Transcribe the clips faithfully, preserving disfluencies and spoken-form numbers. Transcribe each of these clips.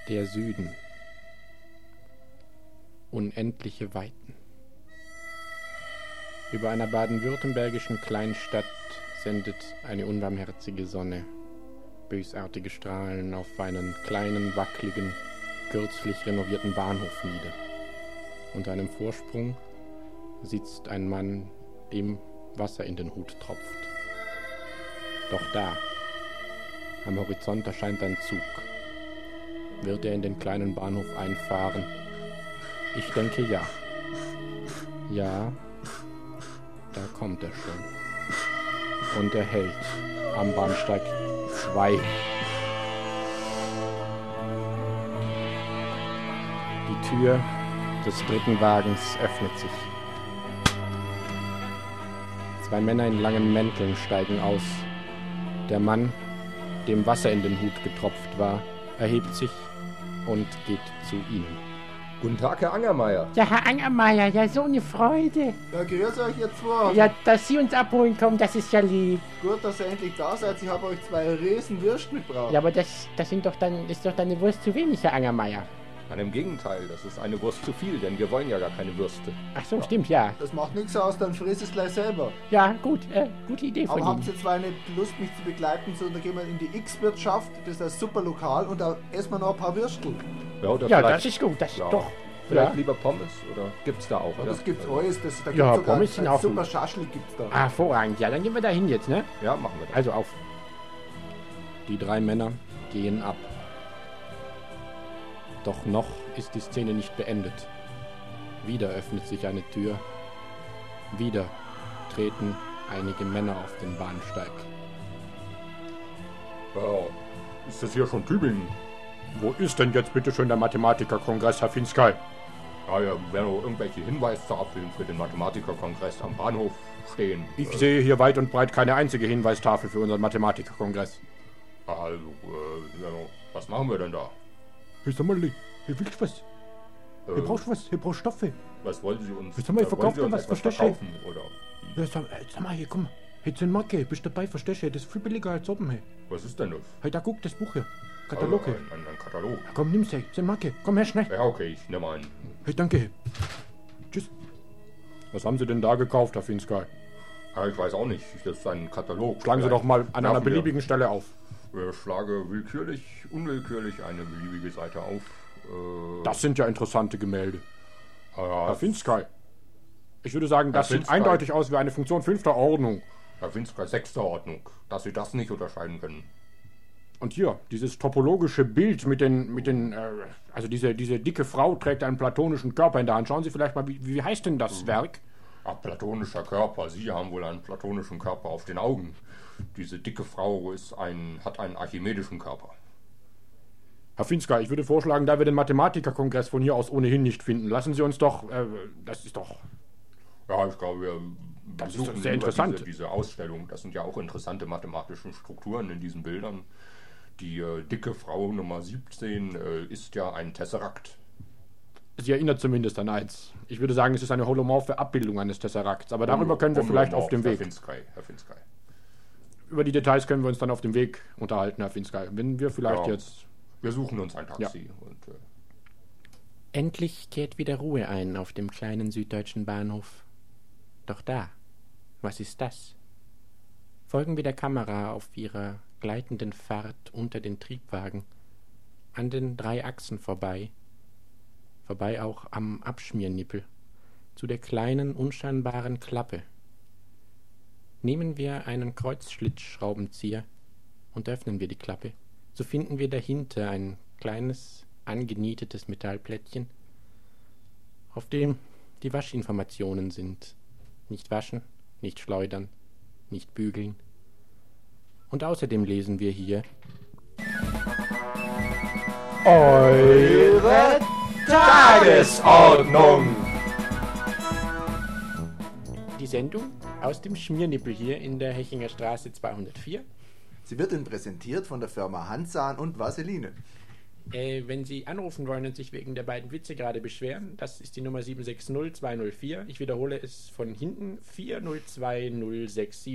Der Süden. Unendliche Weiten. Über einer baden-württembergischen Kleinstadt sendet eine unbarmherzige Sonne bösartige Strahlen auf einen kleinen, wackeligen, kürzlich renovierten Bahnhof nieder. Unter einem Vorsprung sitzt ein Mann, dem Wasser in den Hut tropft. Doch da, am Horizont erscheint ein Zug. Wird er in den kleinen Bahnhof einfahren? Ich denke ja. Ja, da kommt er schon. Und er hält am Bahnsteig zwei. Die Tür des dritten Wagens öffnet sich. Zwei Männer in langen Mänteln steigen aus. Der Mann, dem Wasser in den Hut getropft war, erhebt sich und geht zu ihnen. Guten Tag, Herr Angermeier. Ja, Herr Angermeier, ja, so eine Freude. Ja, grüß euch jetzt vor. Ja, dass Sie uns abholen kommen, das ist ja lieb. Gut, dass ihr endlich da seid. Ich habe euch zwei riesen Würste mitgebracht. Ja, aber das, das sind doch dann, das ist doch dann eine Wurst zu wenig, Herr Angermeier. Nein, im Gegenteil, das ist eine Wurst zu viel, denn wir wollen ja gar keine Würste. Ach so, ja. Stimmt, ja. Das macht nichts aus, dann friss es gleich selber. Ja, gut, äh, gute Idee von Aber Ihnen. habt ihr zwei nicht Lust, mich zu begleiten? So, dann gehen wir in die X-Wirtschaft, das ist ein super Lokal, und da essen wir noch ein paar Würstel. Ja, oder ja das ist gut, das ja. ist doch... Vielleicht ja. lieber Pommes, oder gibt's da auch? Ja, das gibt's alles, das, da gibt's ja, sogar Pommes sind auch super gut. Schaschlik gibt's da. Ah, hervorragend, ja, dann gehen wir da hin jetzt, ne? Ja, machen wir das. Also auf. Die drei Männer gehen ab. Doch noch ist die Szene nicht beendet. Wieder öffnet sich eine Tür. Wieder treten einige Männer auf den Bahnsteig. Ja, ist das hier schon Tübingen? Wo ist denn jetzt bitte schön der Mathematikerkongress, Herr Finskay? Ja, ja, werden noch irgendwelche Hinweistafeln für den Mathematikerkongress am Bahnhof stehen. Ich äh, sehe hier weit und breit keine einzige Hinweistafel für unseren Mathematikerkongress. Also, äh, ja, was machen wir denn da? Hey, sag mal, hier willst du was? Äh, Hier brauchst du was? Hier brauchst du Stoffe. Was wollen Sie uns? Sag mal, äh, verkauft wollen Sie ihr uns was, etwas verstehst du? verkaufen, oder? Ja, sag, sag mal, hier, komm. Hey, zehn Marke, bist du dabei, verstehst du? Das ist viel billiger als oben, hey. Was ist denn das? Hey, da guck, das Buch hier. Katalog, Also, hey. ein, ein, ein Katalog. Ja, komm, nimm's, hey. zehn Marke. Komm her, schnell. Ja, okay, ich nehme einen. Hey, danke, hey. Tschüss. Was haben Sie denn da gekauft, Herr Finskay? Ja, ich weiß auch nicht, das ist ein Katalog. Schlagen Sie Vielleicht doch mal an einer werfen wir- beliebigen Stelle auf. Ich schlage willkürlich, unwillkürlich eine beliebige Seite auf. Äh, Das sind ja interessante Gemälde. ja, Herr Finskay. Ich würde sagen, das Herr sieht Finskay. eindeutig aus wie eine Funktion fünfter Ordnung. Herr Finsker, sechster Ordnung, dass Sie das nicht unterscheiden können. Und hier, dieses topologische Bild mit den, mit den, äh, also diese, diese dicke Frau trägt einen platonischen Körper in der Hand. Schauen Sie vielleicht mal, wie, wie heißt denn das Werk? Ach, platonischer Körper, Sie haben wohl einen platonischen Körper auf den Augen. Diese dicke Frau ist ein, hat einen archimedischen Körper. Herr Finskay, ich würde vorschlagen, da wir den Mathematikerkongress von hier aus ohnehin nicht finden, lassen Sie uns doch, äh, das ist doch... Ja, ich glaube, wir Das ist besuchen sehr lieber interessant. Diese, diese Ausstellung. Das sind ja auch interessante mathematische Strukturen in diesen Bildern. Die äh, dicke Frau Nummer siebzehn äh, ist ja ein Tesserakt. Sie erinnert zumindest an eins. Ich würde sagen, es ist eine holomorphe Abbildung eines Tesserakts, aber darüber können wir Homolomorph, vielleicht auf dem Herr Weg. Finskay, Herr Finskay. Über die Details können wir uns dann auf dem Weg unterhalten, Herr Finskay. Wenn wir vielleicht Ja. jetzt... Wir suchen uns ein Taxi. Und, äh, Endlich kehrt wieder Ruhe ein auf dem kleinen süddeutschen Bahnhof. Doch da, was ist das? Folgen wir der Kamera auf ihrer gleitenden Fahrt unter den Triebwagen, an den drei Achsen vorbei, vorbei auch am Abschmiernippel, zu der kleinen, unscheinbaren Klappe. Nehmen wir einen Kreuzschlitzschraubenzieher und öffnen wir die Klappe, so finden wir dahinter ein kleines, angenietetes Metallplättchen, auf dem die Waschinformationen sind. Nicht waschen, nicht schleudern, nicht bügeln. Und außerdem lesen wir hier: Eure Tagesordnung! die Sendung aus dem Schmiernippel hier in der Hechinger Straße zweihundertvier. Sie wird Ihnen präsentiert von der Firma Hansan und Vaseline. Äh, wenn Sie anrufen wollen und sich wegen der beiden Witze gerade beschweren, das ist die Nummer sieben sechs null zwei null vier. Ich wiederhole es von hinten, vier null zwei null sechs sieben.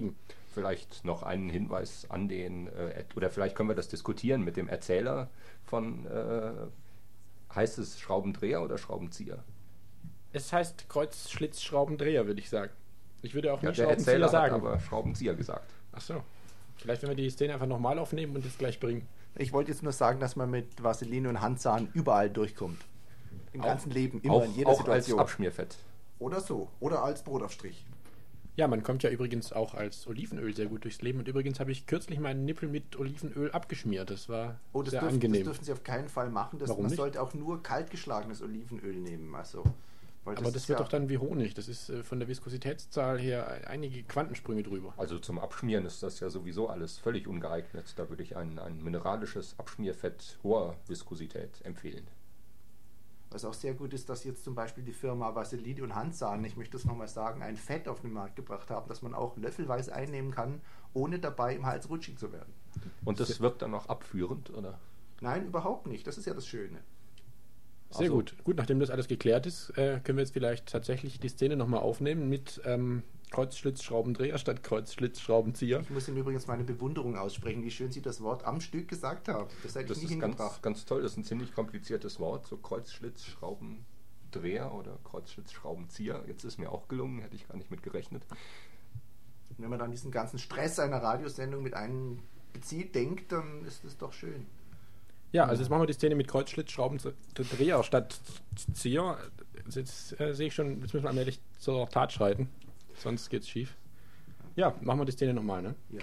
vielleicht noch einen Hinweis an den, äh, oder vielleicht können wir das diskutieren mit dem Erzähler von, äh, heißt es Schraubendreher oder Schraubenzieher? Es heißt Kreuzschlitzschraubendreher, würde ich sagen. Ich würde auch Ja, nicht der Schraubenzieher Erzähler sagen. hat aber Schraubenzieher gesagt. Ach so. Vielleicht, wenn wir die Szene einfach nochmal aufnehmen und das gleich bringen. Ich wollte jetzt nur sagen, dass man mit Vaseline und Handsahn überall durchkommt. Im Auch- ganzen Leben, immer Auch, in jeder auch als Situation. Abschmierfett. Oder so. Oder als Brotaufstrich. Ja, man kommt ja übrigens auch als Olivenöl sehr gut durchs Leben. Und übrigens habe ich kürzlich meinen Nippel mit Olivenöl abgeschmiert. Das war Oh, das, sehr dürfen, angenehm. das dürfen Sie auf keinen Fall machen. Das, Warum man nicht? sollte auch nur kaltgeschlagenes Olivenöl nehmen. Also, weil Aber das ist wird ja, doch dann wie Honig. Das ist äh, von der Viskositätszahl her einige Quantensprünge drüber. Also zum Abschmieren ist das ja sowieso alles völlig ungeeignet. Da würde ich ein, ein mineralisches Abschmierfett hoher Viskosität empfehlen. Was auch sehr gut ist, dass jetzt zum Beispiel die Firma Vaseline und Handsahn, ich möchte das nochmal sagen, ein Fett auf den Markt gebracht haben, das man auch löffelweise einnehmen kann, ohne dabei im Hals rutschig zu werden. Und das wirkt dann auch abführend, oder? Nein, überhaupt nicht. Das ist ja das Schöne. Sehr Also- gut. Gut, nachdem das alles geklärt ist, äh, können wir jetzt vielleicht tatsächlich die Szene nochmal aufnehmen mit ähm, Kreuzschlitzschraubendreher statt Kreuzschlitzschraubenzieher. Ich muss Ihnen übrigens meine Bewunderung aussprechen, wie schön Sie das Wort am Stück gesagt haben. Das hätte Das ich nie ist ganz, hingebracht. ganz toll. Das ist ein ziemlich kompliziertes Wort. So Kreuzschlitzschraubendreher oder Kreuzschlitzschraubenzieher. Jetzt ist mir auch gelungen, hätte ich gar nicht mit gerechnet. Und wenn man dann diesen ganzen Stress einer Radiosendung mit einbezieht, denkt, dann ist das doch schön. Ja, also jetzt machen wir die Szene mit Kreuzschlitzschraubendreher statt Zieher. Jetzt äh, sehe ich schon, jetzt müssen wir allmählich zur Tat schreiten. Sonst geht's schief. Ja, machen wir die Szene nochmal, ne? Ja.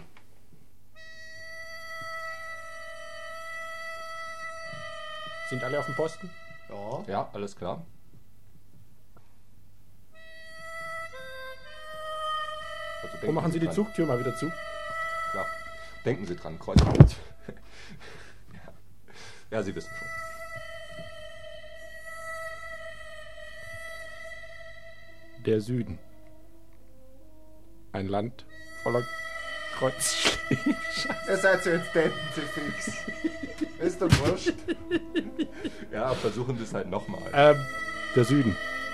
Sind alle auf dem Posten? Ja. Ja, alles klar. Also Wo denken machen Sie die dran. Zugtür mal wieder zu? Klar. Denken Sie dran, Kreuzschlitz. ja. ja, Sie wissen schon. Der Süden. Ein Land voller Kreuzschlitzschraubendreher. Ihr seid so jetzt Deppen, Sie fix. Ist doch wurscht. Ja, versuchen Sie es halt nochmal. Ähm, der Süden.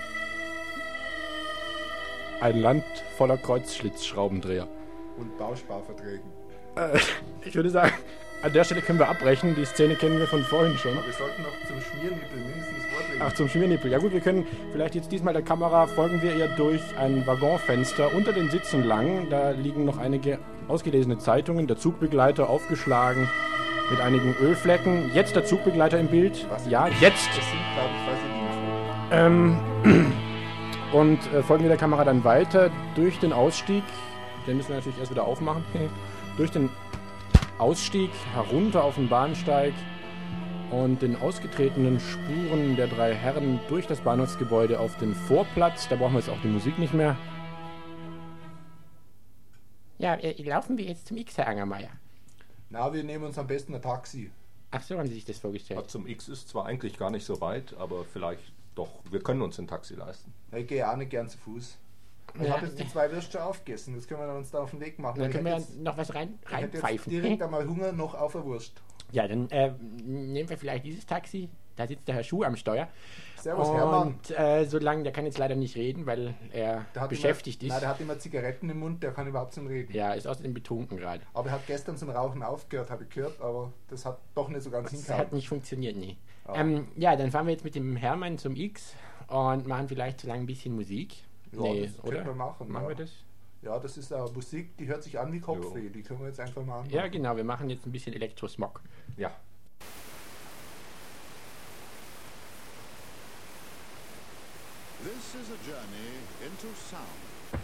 Ein Land voller Kreuzschlitzschraubendreher. Und Bausparverträgen. Äh, ich würde sagen, an der Stelle können wir abbrechen. Die Szene kennen wir von vorhin schon. Aber wir sollten noch zum Schmiernippel mindestens vorlegen. Ach, zum Schmiernippel. Ja gut, wir können vielleicht jetzt diesmal der Kamera folgen wir ihr durch ein Waggonfenster unter den Sitzen lang. Da liegen noch einige ausgelesene Zeitungen, der Zugbegleiter aufgeschlagen mit einigen Ölflecken. Jetzt der Zugbegleiter im Bild. Was? Ja, jetzt. Das sind, glaube ich, Vaseline. Ähm, und äh, folgen wir der Kamera dann weiter durch den Ausstieg. Den müssen wir natürlich erst wieder aufmachen. durch den Ausstieg herunter auf den Bahnsteig und den ausgetretenen Spuren der drei Herren durch das Bahnhofsgebäude auf den Vorplatz. Da brauchen wir jetzt auch die Musik nicht mehr. Ja, äh, laufen wir jetzt zum X, Herr Angermeier? Na, wir nehmen uns am besten ein Taxi. Ach so, haben Sie sich das Ja, vorgestellt? zum X ist zwar eigentlich gar nicht so weit, aber vielleicht doch. Wir können uns ein Taxi leisten. Ja, ich gehe auch nicht gern zu Fuß. Ich Ja. habe jetzt die zwei Würste schon aufgegessen. Jetzt können wir uns da auf den Weg machen. Dann Ich können wir hätte ja jetzt, noch was rein, ich hätte jetzt reinpfeifen. direkt einmal Hunger noch auf eine Wurst. Ja, dann äh, nehmen wir vielleicht dieses Taxi. Da sitzt der Herr Schuh am Steuer. Servus, Hermann. Und äh, solange, der kann jetzt leider nicht reden, weil er Der hat beschäftigt immer, ist. Nein, der hat immer Zigaretten im Mund, der kann überhaupt nicht reden. Ja, ist außerdem betrunken gerade. Aber er hat gestern zum Rauchen aufgehört, habe ich gehört, aber das hat doch nicht so ganz Das hat hingehauen. nicht funktioniert, nee. Ah. Ähm, ja, dann fahren wir jetzt mit dem Hermann zum X und machen vielleicht so lange ein bisschen Musik. Ja, nee, das oder? können wir machen. Machen ja. wir das? Ja, das ist äh, Musik, die hört sich an wie Kopfweh. Die können wir jetzt einfach mal anmachen. Ja, genau, wir machen jetzt ein bisschen Elektrosmog. Ja. This is a journey into sound.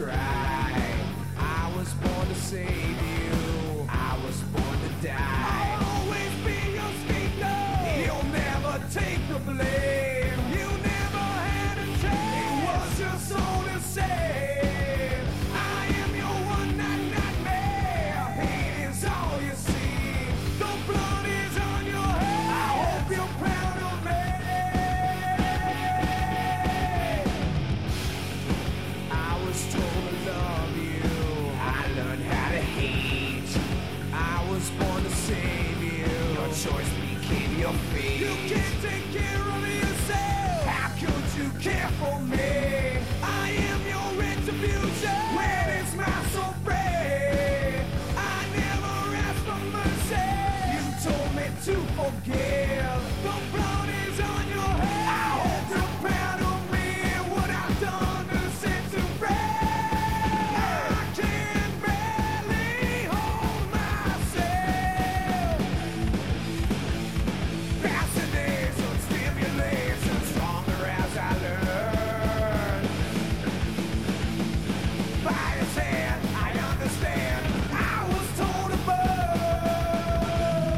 try. I was born to save you. I was born to die. I'll always be your scapegoat. You'll never take the blame. You never had a chance. It was your soul to save. I am your one night nightmare. Pain is all you see. The blood is on your head. I hope you're proud of me. I was told to love you. I learned how to hate. I was born to save you. Your choice became your fate. You can't take care of yourself. How could you care for me? I am your retribution. When is my soul free? I never asked for mercy. You told me to forgive. The blood is on your head. I hope you're proud of me and what I've done to set you free. I can barely hold myself. Fascination, stimulation, stronger as I learn. By his hand, I understand. I was told to burn.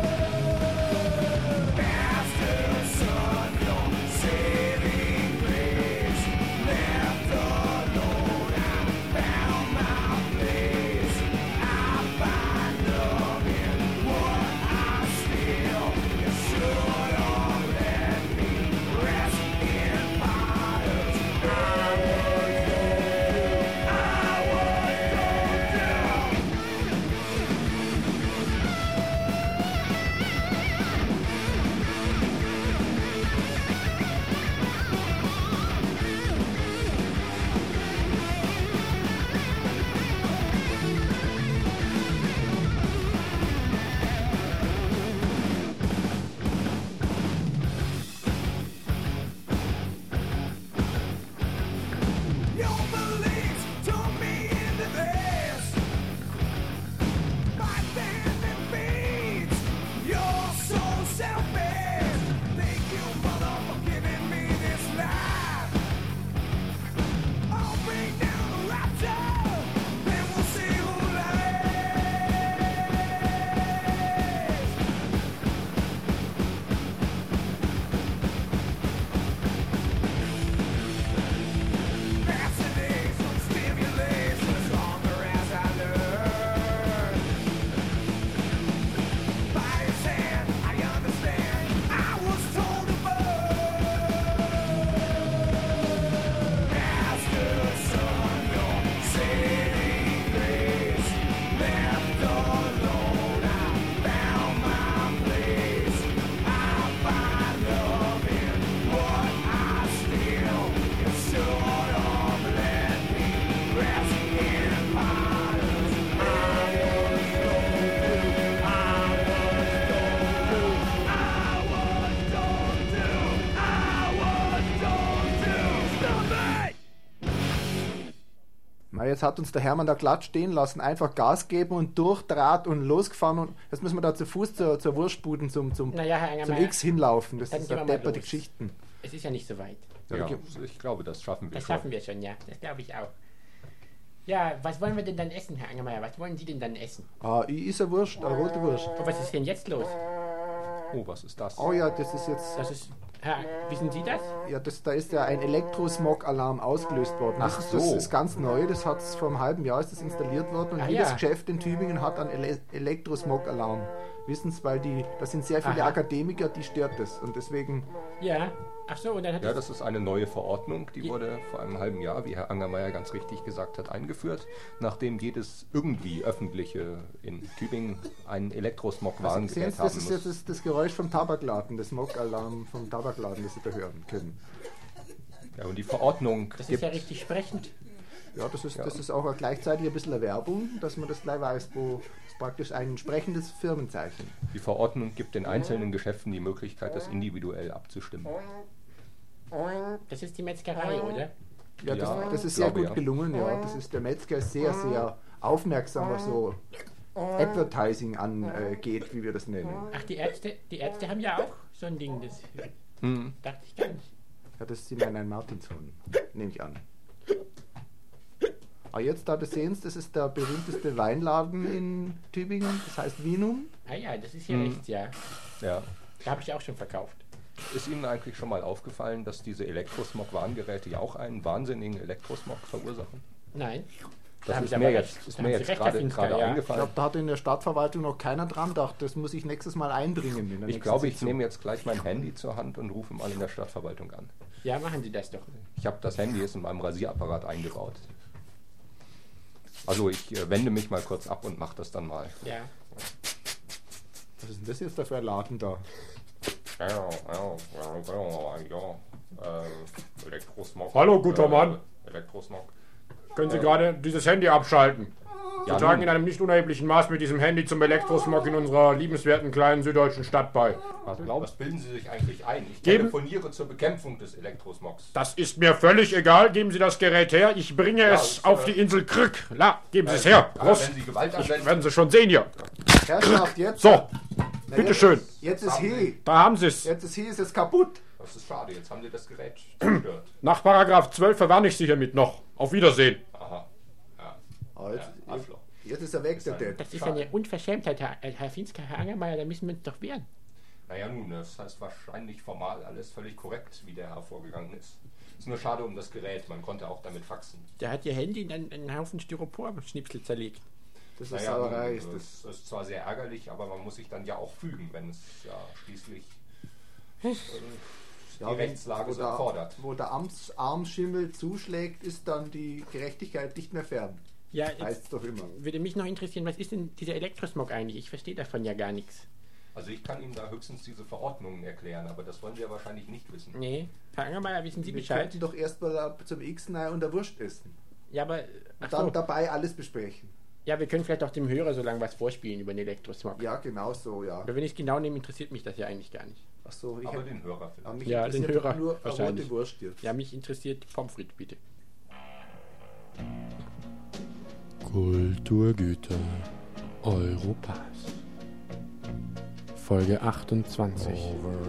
Master, son, your saving grace. Left alone, I found my place. I find love in what I steal. You should have let me rest in fires. I was I was told to. Your beliefs took me into this. My standing beats. You're so selfish. Thank you, mother, for giving me this life. I'll bring down the rapture. Then we'll see who lies. Fascination, stimulation, stronger as I learn. By his hand, I understand. I was told to burn. Master, son, your saving grace. Left alone, I found my place. I find love in what I steal. You should have let me rest in fires. I was told to. I was told to. I was told to. I was told to. Stop it! Na, jetzt hat uns der Hermann da glatt stehen lassen, einfach Gas geben und durch Draht und losgefahren und jetzt müssen wir da zu Fuß zur, zur Wurstbuden zum, zum, Naja, Herr zum Angermeier, X hinlaufen. Das dann ist gehen wir eine mal depperte los. Geschichten. es ist ja nicht so weit. Ja, Ja, okay. ich glaube, das schaffen wir Das schon. schaffen wir schon, ja. Das glaube ich auch. Ja, was wollen wir denn dann essen, Herr Angermeier? Was wollen Sie denn dann essen? Ah, ich is eine Wurst, eine rote Wurst. Oh, was ist denn jetzt los? Oh, was ist das? Oh ja, das ist jetzt... Das ist... Herr, wissen Sie das? Ja, das, da ist ja ein Elektrosmog-Alarm ausgelöst worden. Das, Ach ist, das so. ist ganz neu, das hat vor einem halben Jahr ist das installiert worden und Ah, jedes ja. Geschäft in Tübingen hat einen Ele Elektrosmog-Alarm. Wissen Sie, weil die, das sind sehr viele Aha. Akademiker, die stört das und deswegen... Ja. Ach so, und dann hat Ja, es... das ist eine neue Verordnung, die Je- wurde vor einem halben Jahr, wie Herr Angermeier ganz richtig gesagt hat, eingeführt, nachdem jedes irgendwie öffentliche in Tübingen ein Also, sehen Elektrosmog-Warngerät Sie, haben das ist jetzt muss. das, das Geräusch vom Tabakladen, das Smog-Alarm vom Tabakladen, das Sie da hören können. Ja, und die Verordnung Das ist gibt, ja richtig sprechend. Ja, das ist, Ja. das ist auch gleichzeitig ein bisschen eine Werbung, dass man das gleich weiß, wo es praktisch ein entsprechendes Firmenzeichen. die Verordnung gibt den einzelnen Geschäften die Möglichkeit, das individuell abzustimmen. Das ist die Metzgerei, oder? Ja, das, Ja, das ist sehr glaube, gut ja. gelungen, ja. Das ist, der Metzger ist sehr, sehr aufmerksam, was so Advertising angeht, wie wir das nennen. Ach, die Ärzte, die Ärzte haben ja auch so ein Ding, das Hm. dachte ich gar nicht. Ja, das sind ein Martinshorn, nehme ich an. Aber jetzt, da du sehen, das ist der berühmteste Weinladen in Tübingen, das heißt Vinum. Ah ja, das ist hier Hm. rechts, ja. Ja. Da habe ich auch schon verkauft. Ist Ihnen eigentlich schon mal aufgefallen, dass diese Elektrosmog-Warngeräte ja auch einen wahnsinnigen Elektrosmog verursachen? Nein. Das haben ist Sie mir aber jetzt, recht. ist Da mir haben Sie jetzt recht, gerade Herr Finster, gerade ja. Ich eingefallen. glaube, da hat in der Stadtverwaltung noch keiner dran gedacht. Das muss ich nächstes Mal einbringen. In der Ich nächsten glaube, ich Sitzung. nehme jetzt gleich mein Handy zur Hand und rufe mal in der Stadtverwaltung an. Ja, machen Sie das doch. Ich habe das Handy jetzt in meinem Rasierapparat eingebaut. Also ich äh, wende mich mal kurz ab und mache das dann mal. Ja. Was ist denn das jetzt da für ein Laden da? Ja, ja, ja, ja, äh, Elektrosmog. Hallo, guter äh, Mann. Elektrosmog. Können Sie gerade dieses Handy abschalten? Sie Ja, tragen nun. in einem nicht unerheblichen Maß mit diesem Handy zum Elektrosmog in unserer liebenswerten kleinen süddeutschen Stadt bei. Was, was bilden Sie sich eigentlich ein? Ich Geben- telefoniere zur Bekämpfung des Elektrosmogs. Das ist mir völlig egal. Geben Sie das Gerät her. Ich bringe Ja, es ich, auf äh, die Insel Krück. La, geben Sie es her. Aber Prost. wenn Sie Gewalt Ich, anwenden, werden Sie schon sehen hier. Herrschaft, jetzt. So, Na, bitteschön. Jetzt, jetzt ist he. Da haben Sie es. Jetzt ist he, ist es kaputt. das ist schade, jetzt haben Sie das Gerät zerstört. Nach Paragraph zwölf verwarne ich Sie hiermit noch. Auf Wiedersehen. Aha. Ja. Oh, jetzt, Ja, Arschloch. jetzt ist er weg, der Depp. Das ist Schade. eine Unverschämtheit, Herr, Herr Finsker, Herr Angermeier, da müssen wir uns doch wehren. Naja nun, das heißt wahrscheinlich formal alles völlig korrekt, wie der Herr vorgegangen ist. Ist nur schade um das Gerät, man konnte auch damit faxen. Der hat Ihr Handy in einen, einen Haufen Styropor-Schnipsel zerlegt. Das ist Naja, Sauerei, nun, ist das. das ist zwar sehr ärgerlich, aber man muss sich dann ja auch fügen, wenn es ja schließlich äh, die wenn- Rechtslage wo so der- erfordert. Wo der Amts Armschimmel zuschlägt, ist dann die Gerechtigkeit nicht mehr fern. Ja, jetzt Heißt es doch immer. würde mich noch interessieren, was ist denn dieser Elektrosmog eigentlich? Ich verstehe davon ja gar nichts. Also ich kann Ihnen da höchstens diese Verordnungen erklären, aber das wollen Sie ja wahrscheinlich nicht wissen. Nee, Herr Angermeier, wissen Sie Wir Bescheid? könnten doch erstmal zum X und der Wurst essen. Ja, aber ach Und dann so. dabei alles besprechen. Ja, wir können vielleicht auch dem Hörer so lange was vorspielen über den Elektrosmog. Ja, genau so, ja. Aber wenn ich es genau nehme, interessiert mich das ja eigentlich gar nicht. Ach so, ich Aber hätte, den Hörer vielleicht. aber mich Ja, den interessiert Hörer nur eine wahrscheinlich. rote Wurst jetzt. Ja, mich interessiert Pommes frites, bitte. Kulturgüter Europas. Folge achtundzwanzig.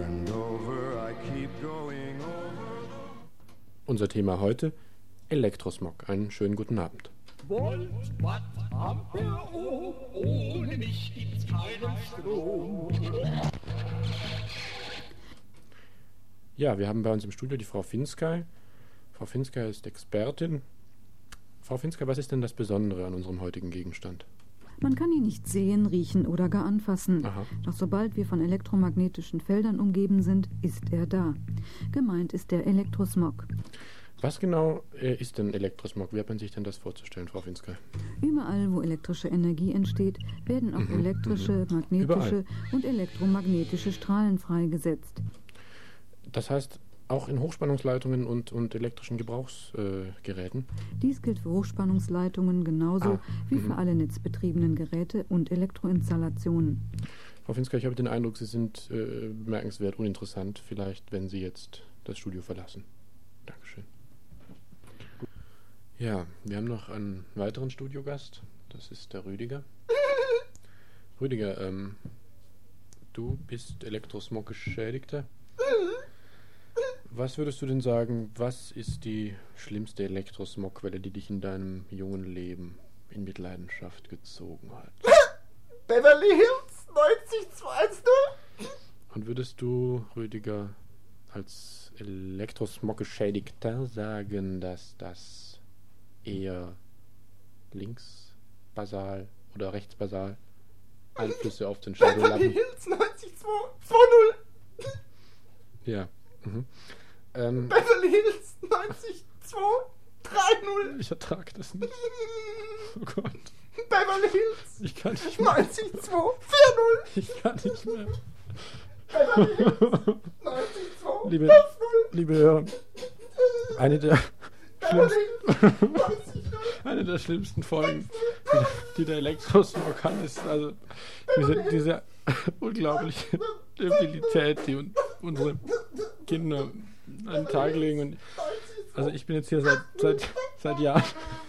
Unser Thema heute: Elektrosmog. Einen schönen guten Abend. Volt, Watt, Ampere, Ohm, ohne mich gibt's keinen Strom. Ja, wir haben bei uns im Studio die Frau Finsker. Frau Finsker ist Expertin. Frau Finsker, was ist denn das Besondere an unserem heutigen Gegenstand? Man kann ihn nicht sehen, riechen oder gar anfassen. Aha. Doch sobald wir von elektromagnetischen Feldern umgeben sind, ist er da. Gemeint ist der Elektrosmog. Was genau äh, ist denn Elektrosmog? Wie hat man sich denn das vorzustellen, Frau Finsker? Überall, wo elektrische Energie entsteht, werden auch Mhm, elektrische, mhm. magnetische Überall. und elektromagnetische Strahlen freigesetzt. Das heißt, auch in Hochspannungsleitungen und, und elektrischen Gebrauchsgeräten? Äh, Geräten? Dies gilt für Hochspannungsleitungen genauso Ah, wie mhm. für alle netzbetriebenen Geräte und Elektroinstallationen. Frau Finsker, ich habe den Eindruck, Sie sind äh, bemerkenswert uninteressant. Vielleicht, wenn Sie jetzt das Studio verlassen. Dankeschön. Ja, wir haben noch einen weiteren Studiogast. Das ist der Rüdiger. Rüdiger, ähm, du bist Elektrosmog-Geschädigter. Was würdest du denn sagen, was ist die schlimmste Elektrosmogquelle, die dich in deinem jungen Leben in Mitleidenschaft gezogen hat? Beverly Hills neunzig zwei null. Und würdest du, Rüdiger, als Elektrosmog-Geschädigter sagen, dass das eher linksbasal oder rechtsbasal Einflüsse auf den Beverly Schädellappen? Hills neunzig zwei null. Ja. Mhm. Ähm, Beverly Hills neunzig zwei drei null. ich ertrage das nicht. Oh Gott. Beverly Hills Ich kann nicht mehr. neunzig zwei vier null. Ich kann nicht mehr. Beverly Hills neunzig zwei Liebe, fünf null. liebe Hörer, eine der, Beverly schlimmsten, Hills neunzig null. eine der schlimmsten Folgen, die, die der Elektrosmog kann, ist also diese, diese unglaubliche Debilität, die un, unsere Kinder an den Tag legen. Und also ich bin jetzt hier seit, seit, seit Jahren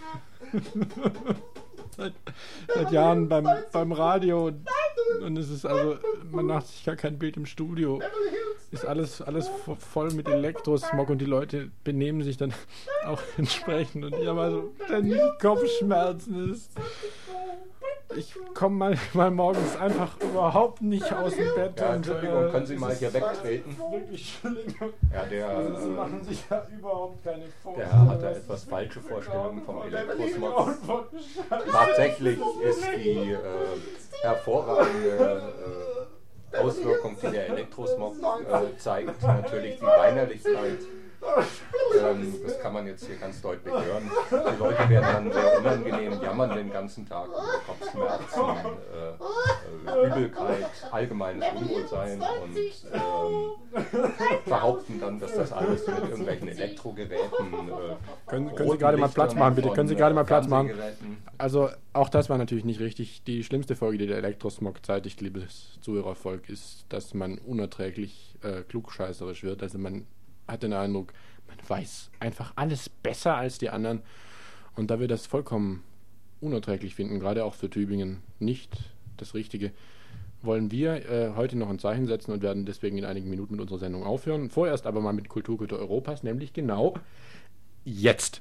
seit, seit Jahren beim, beim Radio und, und es ist also, man macht sich gar kein Bild im Studio. Beverly Hills ist alles, alles vo- voll mit Elektrosmog und die Leute benehmen sich dann auch entsprechend und ich habe also ständig Kopfschmerzen. Ist. Ich komme manchmal morgens einfach überhaupt nicht aus dem Bett. Ja, und, Entschuldigung, äh, können Sie mal es hier ist wegtreten? Wirklich schlimm. Ja, der, Also, Sie äh, machen sich ja überhaupt keine der Vorstellung. Herr hat da was etwas Sie falsche Vorstellungen vom glauben. Elektrosmog. Elektrosmog. Tatsächlich ist die äh, hervorragende äh, Auswirkung, die der Elektrosmog äh, zeigt, natürlich die Weinerlichkeit. Ähm, das kann man jetzt hier ganz deutlich hören. Die Leute werden dann sehr unangenehm, jammern den ganzen Tag über Kopfschmerzen, äh, äh, Übelkeit, allgemeines Unwohlsein und ähm, behaupten dann, dass das alles mit irgendwelchen Elektrogeräten. Äh, Können, können Sie gerade mal Platz machen, bitte? Können Sie gerade mal Platz machen? Fernsehgeräten. Also, auch das war natürlich nicht richtig. Die schlimmste Folge, die der Elektrosmog zeitigt, liebes Zuhörervolk, ist, dass man unerträglich äh, klugscheißerisch wird. Also, man hat den Eindruck, man weiß einfach alles besser als die anderen. Und da wir das vollkommen unerträglich finden, gerade auch für Tübingen nicht das Richtige, wollen wir äh, heute noch ein Zeichen setzen und werden deswegen in einigen Minuten mit unserer Sendung aufhören. Vorerst aber mal mit Kulturgüter Europas, nämlich genau jetzt.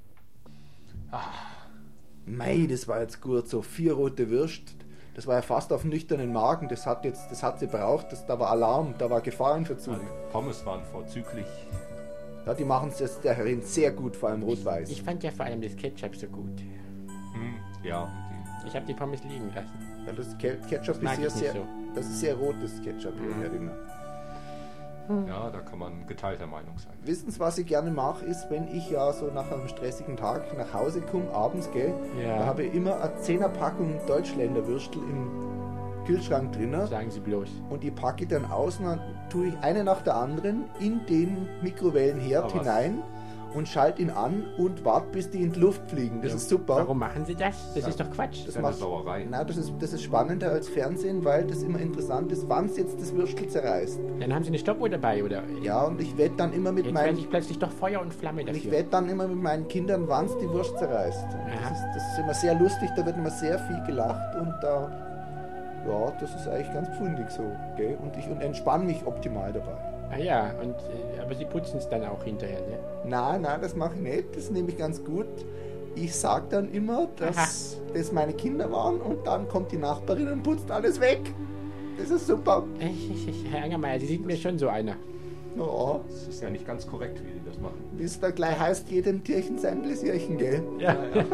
Mei, das war jetzt gut, so vier rote Würst. Das war ja fast auf nüchternen Magen. Das hat jetzt, das hat sie braucht. Das, da war Alarm, da war Gefahr in Verzug. Die Pommes waren vorzüglich. Ja, die machen es jetzt darin sehr gut, vor allem rot-weiß. Ich fand ja vor allem das Ketchup so gut. Hm, ja, Ich habe die Pommes liegen lassen. Ja, das Ke- Ketchup mag ist sehr, ich nicht sehr, so. das ist sehr rotes Ketchup, wie ich erinnere. die, ja, da kann man geteilter Meinung sein. Wissen Sie, was ich gerne mache, ist, wenn ich ja so nach einem stressigen Tag nach Hause komme, abends, gell, Ja. da habe ich immer eine Zehnerpackung Deutschländerwürstel im Kühlschrank drin Sagen Sie bloß. und die packe ich dann aus und dann tue ich eine nach der anderen in den Mikrowellenherd Aber was? hinein und schalte ihn an und warte, bis die in die Luft fliegen. Das Ja. ist super. Warum machen Sie das? Das ist doch Quatsch. Das ist eine Sauerei. Na, das ist, das ist spannender als Fernsehen, weil das immer interessant ist, wann es jetzt das Würstel zerreißt. Dann haben Sie eine Stoppuhr dabei, oder? Ja, und ich wette dann immer mit Jetzt werde meinen ich plötzlich doch Feuer und Flamme Und ich dafür. wette dann immer mit meinen Kindern, wann es die Wurst zerreißt. Und Aha. Das ist, das ist immer sehr lustig, da wird immer sehr viel gelacht und da, ja, das ist eigentlich ganz pfundig so. Gell? Und ich und entspanne mich optimal dabei. Ah ja, und, äh, aber Sie putzen es dann auch hinterher, ne? Nein, nein, das mache ich nicht, das nehme ich ganz gut. Ich sage dann immer, dass das meine Kinder waren und dann kommt die Nachbarin und putzt alles weg. Das ist super. Herr Angermeier, Sie sind mir schon so einer. Ja, Das ist ja nicht ganz korrekt, wie Sie das machen. wie es da gleich heißt, jedem Tierchen sein Bläsierchen, gell? Ja,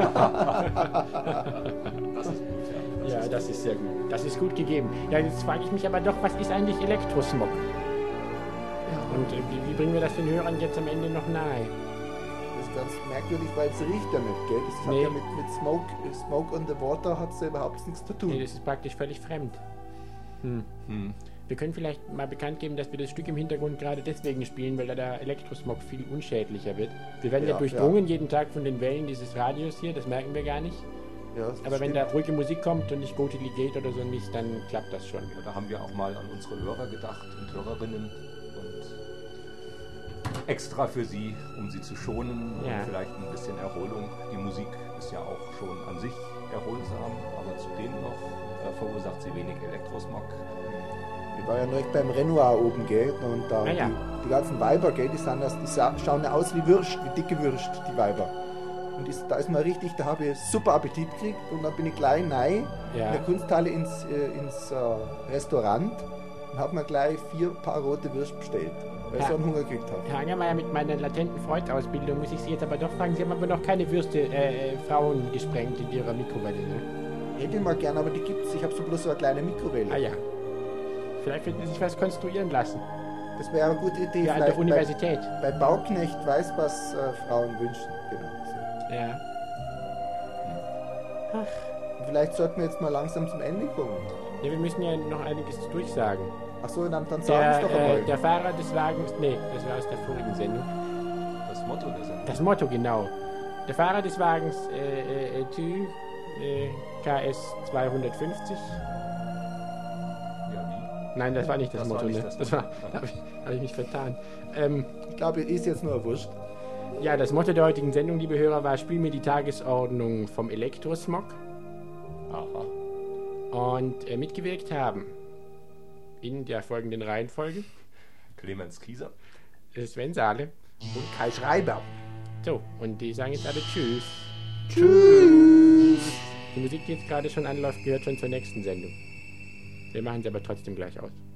Das ist gut, ja. ja, das ist sehr gut. Das ist gut gegeben. Ja, jetzt frage ich mich aber doch, was ist eigentlich Elektrosmog? Und äh, wie, wie bringen wir das den Hörern jetzt am Ende noch nahe? Das ist ganz merkwürdig, weil es riecht ja nicht, gell? Das Nee. hat ja mit, mit Smoke, Smoke on the Water hat es ja überhaupt nichts zu tun. Nee, das ist praktisch völlig fremd. Hm. Hm. Wir können vielleicht mal bekannt geben, dass wir das Stück im Hintergrund gerade deswegen spielen, weil da der Elektrosmog viel unschädlicher wird. Wir werden ja, Ja, durchdrungen jeden Tag von den Wellen dieses Radios hier, das merken wir gar nicht. Ja, das Aber wenn stimmt. da ruhige Musik kommt und nicht Gotili geht oder so ein Mist, dann klappt das schon. Ja, da haben wir auch mal an unsere Hörer gedacht und Hörerinnen und extra für sie, um sie zu schonen Ja. und vielleicht ein bisschen Erholung. Die Musik ist ja auch schon an sich erholsam, aber zudem noch äh, verursacht sie wenig Elektrosmog. Ich war ja neulich beim Renoir oben, gell? Und da Ah, ja. die, die ganzen Weiber, gell? Die, sind das, die sa- schauen ja aus wie Würst, wie dicke Würst, die Weiber. Und ist, da ist mal richtig, da habe ich super Appetit gekriegt und dann bin ich gleich rein Ja. in der Kunsthalle ins, äh, ins äh, Restaurant und habe mir gleich vier Paar rote Würst bestellt, weil ich Ja. so einen Hunger gekriegt habe. Herr Angermeier, mit meiner latenten Freud-Ausbildung muss ich Sie jetzt aber doch fragen, Sie haben aber noch keine Würste äh, äh, Frauen gesprengt in Ihrer Mikrowelle, ne? Hätte ich mal gern, aber die gibt's. Ich habe so bloß so eine kleine Mikrowelle. Ah ja. Vielleicht könnten Sie sich was konstruieren lassen. Das wäre eine gute Idee. Ja, an der Vielleicht Universität. Bei, bei Bauknecht weiß, was äh, Frauen wünschen. Genau. So. Ja. Und vielleicht sollten wir jetzt mal langsam zum Ende kommen. Ja, wir müssen ja noch einiges durchsagen. Achso, dann, dann sagen Der, es doch einmal. äh, der Fahrer des Wagens, nee, das war aus der vorigen Sendung. Das Motto der Sendung. Das Motto, genau. Der Fahrer des Wagens, äh, äh, Tü, äh, K S zweihundertfünfzig. Ja, Nein, das war nicht das, Das war Motto, nicht ne? das Das Motto. war, da habe ich, hab ich mich vertan. Ähm, Ich glaube, ist jetzt nur wurscht. ja, das Motto der heutigen Sendung, liebe Hörer, war: Spiel mir die Tagesordnung vom Elektrosmog. wie? Aha. Und äh, mitgewirkt haben in der folgenden Reihenfolge. Clemens Kieser, Sven Saale und Kai Schreiber. So, und die sagen jetzt alle Tschüss. Tschüss. Die Musik, die jetzt gerade schon anläuft, gehört schon zur nächsten Sendung. Wir machen sie aber trotzdem gleich aus.